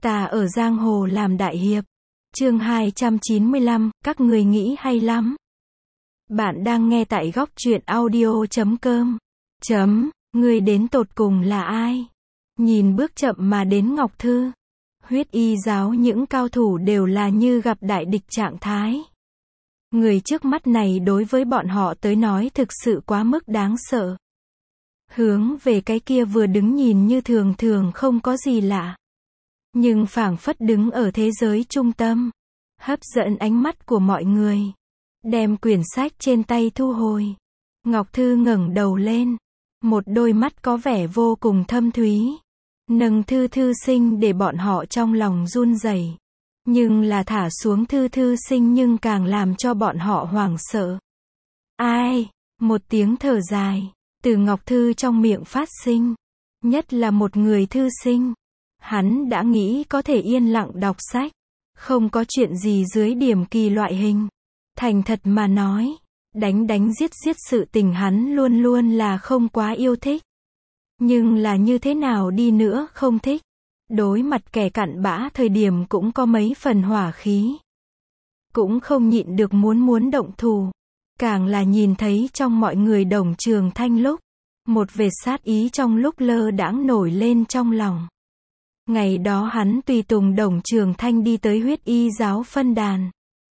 Ta ở giang hồ làm đại hiệp. Chương 295, các người nghĩ hay lắm. Bạn đang nghe tại góc truyện audio.com. Người đến tột cùng là ai? Nhìn bước chậm mà đến Ngọc Thư. Huyết y giáo những cao thủ đều là như gặp đại địch trạng thái. Người trước mắt này đối với bọn họ tới nói thực sự quá mức đáng sợ. Hướng về cái kia vừa đứng nhìn như thường thường không có gì lạ. Nhưng phảng phất đứng ở thế giới trung tâm. Hấp dẫn ánh mắt của mọi người. Đem quyển sách trên tay thu hồi. Ngọc Thư ngẩng đầu lên. Một đôi mắt có vẻ vô cùng thâm thúy. Nâng Thư Thư Sinh để bọn họ trong lòng run rẩy. Nhưng là thả xuống Thư Thư Sinh nhưng càng làm cho bọn họ hoảng sợ. Ai? Một tiếng thở dài. Từ Ngọc Thư trong miệng phát sinh. Nhất là một người thư sinh. Hắn đã nghĩ có thể yên lặng đọc sách. Không có chuyện gì dưới điểm kỳ loại hình. Thành thật mà nói. Đánh giết sự tình hắn luôn luôn là không quá yêu thích. Nhưng là như thế nào đi nữa không thích. Đối mặt kẻ cặn bã thời điểm cũng có mấy phần hỏa khí. Cũng không nhịn được muốn động thủ. Càng là nhìn thấy trong mọi người Đồng Trường Thanh lúc. Một vệt sát ý trong lúc lơ đãng nổi lên trong lòng. Ngày đó hắn tùy tùng Đồng Trường Thanh đi tới huyết y giáo phân đàn.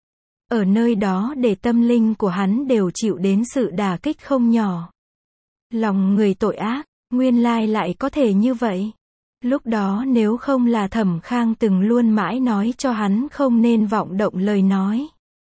Ở nơi đó để tâm linh của hắn đều chịu đến sự đả kích không nhỏ. Lòng người tội ác, nguyên lai lại có thể như vậy. Lúc đó nếu không là Thẩm Khang từng luôn mãi nói cho hắn không nên vọng động lời nói.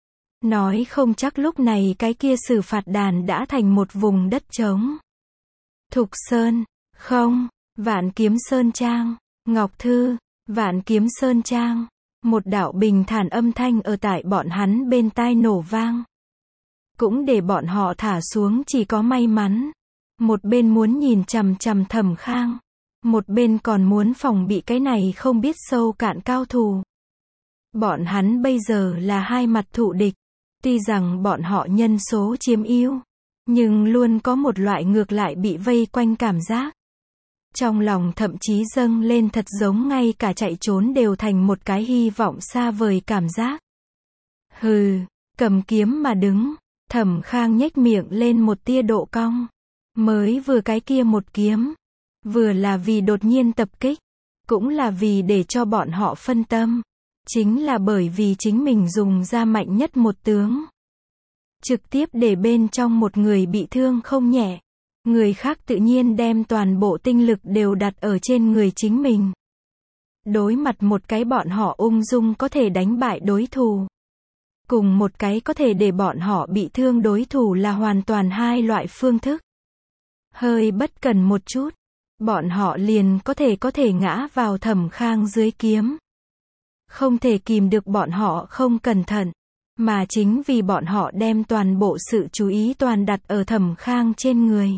Nói không chắc lúc này cái kia xử phạt đàn đã thành một vùng đất trống. Thục Sơn, không, Vạn Kiếm Sơn Trang, Ngọc Thư, Vạn Kiếm Sơn Trang. Một đạo bình thản âm thanh ở tại bọn hắn bên tai nổ vang. Cũng để bọn họ thả xuống chỉ có may mắn. Một bên muốn nhìn chằm chằm Thẩm Khang. Một bên còn muốn phòng bị cái này không biết sâu cạn cao thủ. Bọn hắn bây giờ là hai mặt thù địch. Tuy rằng bọn họ nhân số chiếm ưu. Nhưng luôn có một loại ngược lại bị vây quanh cảm giác. Trong lòng thậm chí dâng lên thật giống ngay cả chạy trốn đều thành một cái hy vọng xa vời cảm giác. Hừ, cầm kiếm mà đứng. Thẩm Khang nhếch miệng lên một tia độ cong. Mới vừa cái kia một kiếm. Vừa là vì đột nhiên tập kích. Cũng là vì để cho bọn họ phân tâm. Chính là bởi vì chính mình dùng ra mạnh nhất một tướng. Trực tiếp để bên trong một người bị thương không nhẹ. Người khác tự nhiên đem toàn bộ tinh lực đều đặt ở trên người chính mình. Đối mặt một cái bọn họ ung dung có thể đánh bại đối thủ. Cùng một cái có thể để bọn họ bị thương đối thủ là hoàn toàn hai loại phương thức. Hơi bất cần một chút. Bọn họ liền có thể ngã vào Thẩm Khang dưới kiếm. Không thể kìm được bọn họ không cẩn thận. Mà chính vì bọn họ đem toàn bộ sự chú ý toàn đặt ở Thẩm Khang trên người.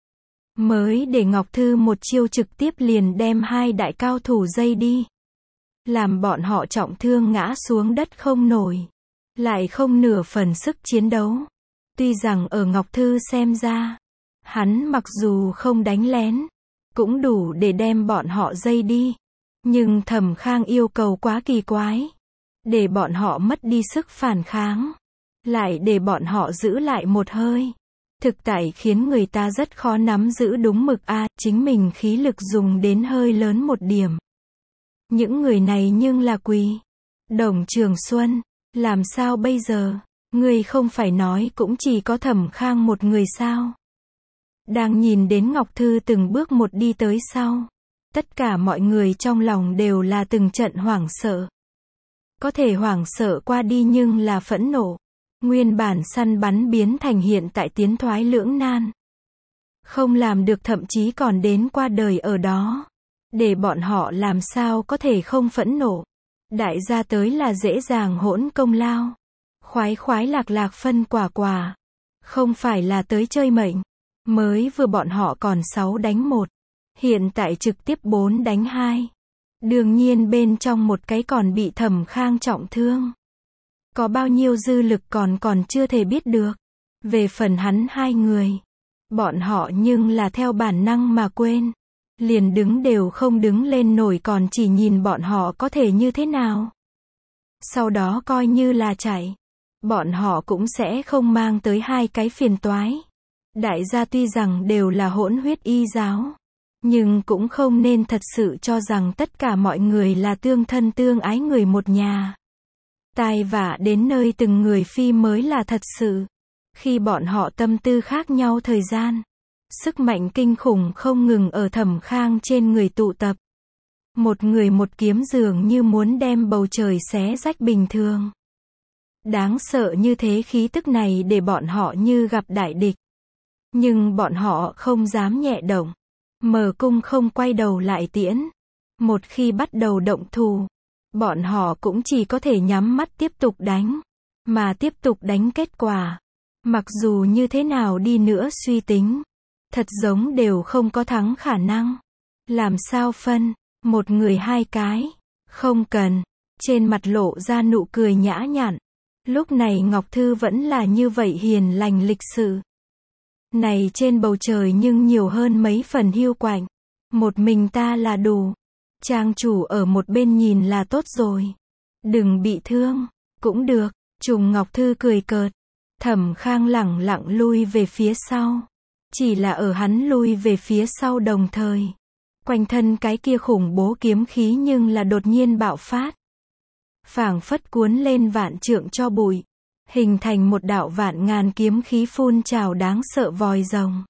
Mới để Ngọc Thư một chiêu trực tiếp liền đem hai đại cao thủ dây đi. Làm bọn họ trọng thương ngã xuống đất không nổi. Lại không nửa phần sức chiến đấu. Tuy rằng ở Ngọc Thư xem ra. Hắn mặc dù không đánh lén. Cũng đủ để đem bọn họ dây đi. Nhưng Thẩm Khang yêu cầu quá kỳ quái. Để bọn họ mất đi sức phản kháng. Lại để bọn họ giữ lại một hơi. Thực tại khiến người ta rất khó nắm giữ đúng mực chính mình khí lực dùng đến hơi lớn một điểm. Những người này nhưng là quỳ. Đồng Trường Xuân, làm sao bây giờ? Người không phải nói cũng chỉ có Thẩm Khang một người sao? Đang nhìn đến Ngọc Thư từng bước một đi tới sau. Tất cả mọi người trong lòng đều là từng trận hoảng sợ. Có thể hoảng sợ qua đi nhưng là phẫn nộ. Nguyên bản săn bắn biến thành hiện tại tiến thoái lưỡng nan. Không làm được thậm chí còn đến qua đời ở đó. Để bọn họ làm sao có thể không phẫn nộ. Đại gia tới là dễ dàng hỗn công lao. Khoái lạc phân quả. Không phải là tới chơi mệnh. Mới vừa bọn họ còn 6 đánh 1. Hiện tại trực tiếp 4 đánh 2. Đương nhiên bên trong một cái còn bị Thẩm Khang trọng thương. Có bao nhiêu dư lực còn chưa thể biết được. Về phần hắn hai người. Bọn họ nhưng là theo bản năng mà quên. liền đứng đều không đứng lên nổi còn chỉ nhìn bọn họ có thể như thế nào. Sau đó coi như là chạy. Bọn họ cũng sẽ không mang tới hai cái phiền toái. Đại gia tuy rằng đều là hỗn huyết y giáo, nhưng cũng không nên thật sự cho rằng tất cả mọi người là tương thân tương ái người một nhà. Tai vạ đến nơi từng người phi mới là thật sự. Khi bọn họ tâm tư khác nhau thời gian, sức mạnh kinh khủng không ngừng ở Thẩm Khang trên người tụ tập. Một người một kiếm dường như muốn đem bầu trời xé rách bình thường. Đáng sợ như thế khí tức này để bọn họ như gặp đại địch. Nhưng bọn họ không dám nhẹ động. Mở cung không quay đầu lại tiễn. Một khi bắt đầu động thủ, bọn họ cũng chỉ có thể nhắm mắt tiếp tục đánh. Mà tiếp tục đánh kết quả, mặc dù như thế nào đi nữa suy tính, thật giống đều không có thắng khả năng. Làm sao phân, một người hai cái, không cần. Trên mặt lộ ra nụ cười nhã nhặn. Lúc này Ngọc Thư vẫn là như vậy hiền lành lịch sự. Này trên bầu trời nhưng nhiều hơn mấy phần hiu quạnh. Một mình ta là đủ. Trang chủ ở một bên nhìn là tốt rồi. Đừng bị thương. Cũng được. Trùng Ngọc Thư cười cợt. Thẩm Khang lẳng lặng lui về phía sau. Chỉ là ở hắn lui về phía sau đồng thời, quanh thân cái kia khủng bố kiếm khí nhưng là đột nhiên bạo phát. Phảng phất cuốn lên vạn trượng cho bụi. Hình thành một đạo vạn ngàn kiếm khí phun trào đáng sợ vòi rồng.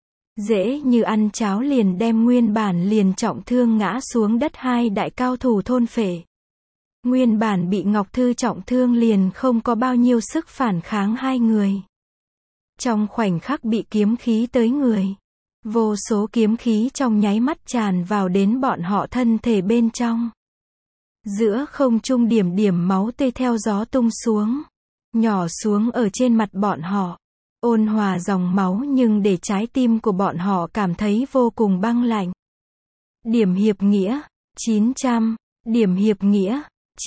Dễ như ăn cháo liền đem nguyên bản liền trọng thương ngã xuống đất hai đại cao thủ thôn phệ. Nguyên bản bị Ngọc Thư trọng thương liền không có bao nhiêu sức phản kháng hai người. Trong khoảnh khắc bị kiếm khí tới người. Vô số kiếm khí trong nháy mắt tràn vào đến bọn họ thân thể bên trong. Giữa không trung điểm điểm máu tươi theo gió tung xuống. Nhỏ xuống ở trên mặt bọn họ. Ôn hòa dòng máu nhưng để trái tim của bọn họ cảm thấy vô cùng băng lạnh. Điểm hiệp nghĩa, 900. Điểm hiệp nghĩa,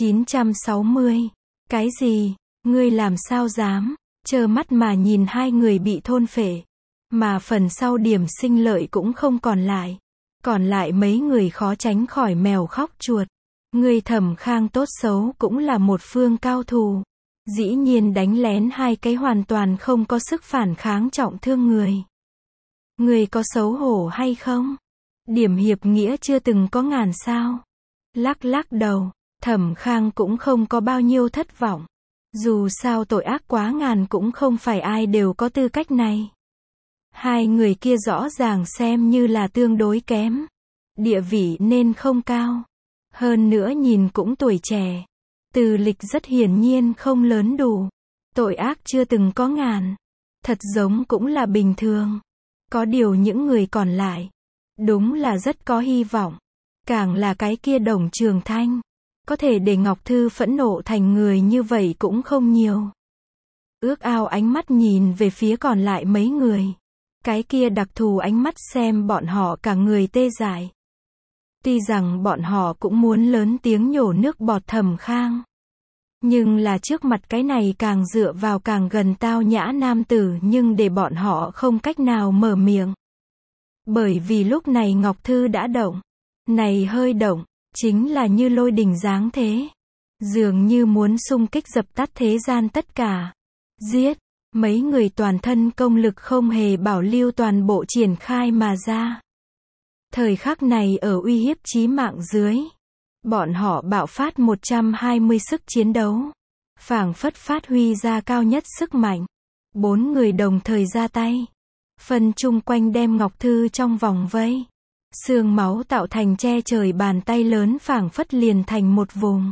960. Cái gì? Ngươi làm sao dám? Trơ mắt mà nhìn hai người bị thôn phệ. Mà phần sau điểm sinh lợi cũng không còn lại. Còn lại mấy người khó tránh khỏi mèo khóc chuột. Ngươi Thẩm Khang tốt xấu cũng là một phương cao thủ. Dĩ nhiên đánh lén hai cái hoàn toàn không có sức phản kháng trọng thương người. Người có xấu hổ hay không? Điểm hiệp nghĩa chưa từng có ngàn sao. Lắc lắc đầu, Thẩm Khang cũng không có bao nhiêu thất vọng. Dù sao tội ác quá ngàn cũng không phải ai đều có tư cách này. Hai người kia rõ ràng xem như là tương đối kém. Địa vị nên không cao. Hơn nữa nhìn cũng tuổi trẻ. Từ lịch rất hiển nhiên không lớn đủ. Tội ác chưa từng có ngàn. Thật giống cũng là bình thường. Có điều những người còn lại, đúng là rất có hy vọng. Càng là cái kia Đồng Trường Thanh. Có thể để Ngọc Thư phẫn nộ thành người như vậy cũng không nhiều. Ước ao ánh mắt nhìn về phía còn lại mấy người. Cái kia đặc thù ánh mắt xem bọn họ cả người tê dại. Tuy rằng bọn họ cũng muốn lớn tiếng nhổ nước bọt Thẩm Khang. Nhưng là trước mặt cái này càng dựa vào càng gần tao nhã nam tử nhưng để bọn họ không cách nào mở miệng. Bởi vì lúc này Ngọc Thư đã động. Này hơi động, chính là như lôi đình giáng thế. Dường như muốn xung kích dập tắt thế gian tất cả. Giết, mấy người toàn thân công lực không hề bảo lưu toàn bộ triển khai mà ra. Thời khắc này ở uy hiếp chí mạng dưới. Bọn họ bạo phát 120 sức chiến đấu. Phảng phất phát huy ra cao nhất sức mạnh. 4 người đồng thời ra tay. Phân chung quanh đem Ngọc Thư trong vòng vây. Xương máu tạo thành che trời bàn tay lớn phảng phất liền thành một vùng.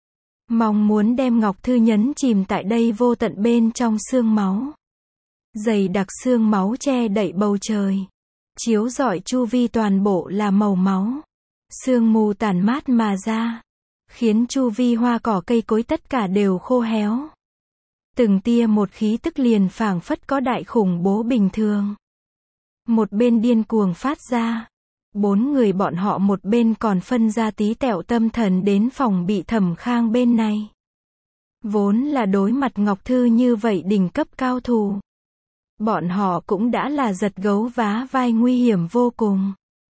Mong muốn đem Ngọc Thư nhấn chìm tại đây vô tận bên trong xương máu. Dày đặc xương máu che đậy bầu trời. Chiếu rọi chu vi toàn bộ là màu máu. Sương mù tản mát mà ra. Khiến chu vi hoa cỏ cây cối tất cả đều khô héo. Từng tia một khí tức liền phảng phất có đại khủng bố bình thường. Một bên điên cuồng phát ra. 4 người bọn họ một bên còn phân ra tí tẹo tâm thần đến phòng bị Thẩm Khang bên này. Vốn là đối mặt Ngọc Thư như vậy đỉnh cấp cao thủ. Bọn họ cũng đã là giật gấu vá vai nguy hiểm vô cùng.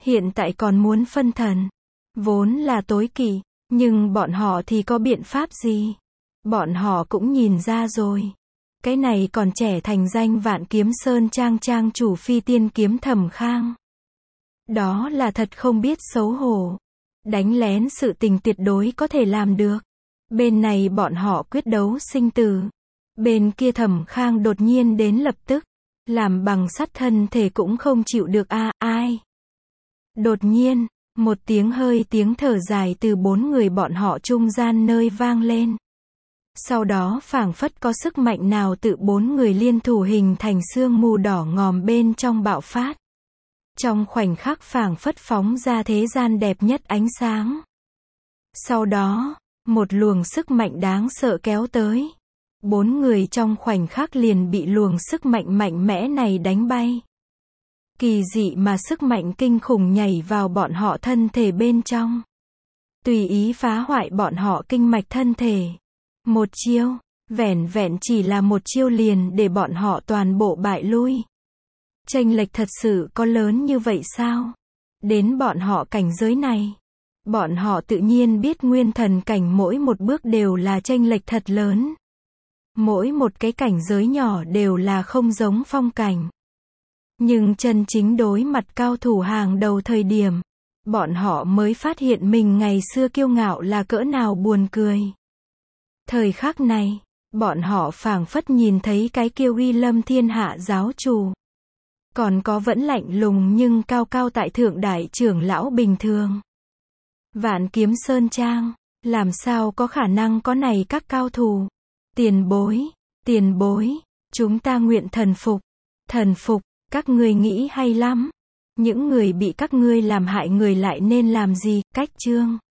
hiện tại còn muốn phân thần. Vốn là tối kỵ, nhưng bọn họ thì có biện pháp gì? Bọn họ cũng nhìn ra rồi. Cái này còn trẻ thành danh Vạn Kiếm Sơn Trang trang chủ phi tiên kiếm Thẩm Khang. Đó là thật không biết xấu hổ. Đánh lén sự tình tuyệt đối có thể làm được. Bên này bọn họ quyết đấu sinh tử. Bên kia Thẩm Khang đột nhiên đến lập tức. Làm bằng sắt thân thể cũng không chịu được ai. Đột nhiên, một tiếng thở dài từ 4 người bọn họ trung gian nơi vang lên. Sau đó phảng phất có sức mạnh nào tự 4 người liên thủ hình thành sương mù đỏ ngòm bên trong bạo phát. Trong khoảnh khắc phảng phất phóng ra thế gian đẹp nhất ánh sáng. Sau đó, một luồng sức mạnh đáng sợ kéo tới. 4 người trong khoảnh khắc liền bị luồng sức mạnh mạnh mẽ này đánh bay. Kỳ dị mà sức mạnh kinh khủng nhảy vào bọn họ thân thể bên trong. Tùy ý phá hoại bọn họ kinh mạch thân thể. Một chiêu, vẻn vẹn chỉ là một chiêu liền để bọn họ toàn bộ bại lui. Chênh lệch thật sự có lớn như vậy sao? Đến bọn họ cảnh giới này, bọn họ tự nhiên biết nguyên thần cảnh mỗi một bước đều là chênh lệch thật lớn. Mỗi một cái cảnh giới nhỏ đều là không giống phong cảnh. Nhưng chân chính đối mặt cao thủ hàng đầu thời điểm, bọn họ mới phát hiện mình ngày xưa kiêu ngạo là cỡ nào buồn cười. Thời khắc này, bọn họ phảng phất nhìn thấy cái kia uy lâm thiên hạ giáo chủ. Còn có vẫn lạnh lùng nhưng cao cao tại thượng đại trưởng lão bình thường. Vạn Kiếm Sơn Trang, làm sao có khả năng có này các cao thủ. Tiền bối, chúng ta nguyện thần phục, các ngươi nghĩ hay lắm. Những người bị các ngươi làm hại người lại nên làm gì, cách chương.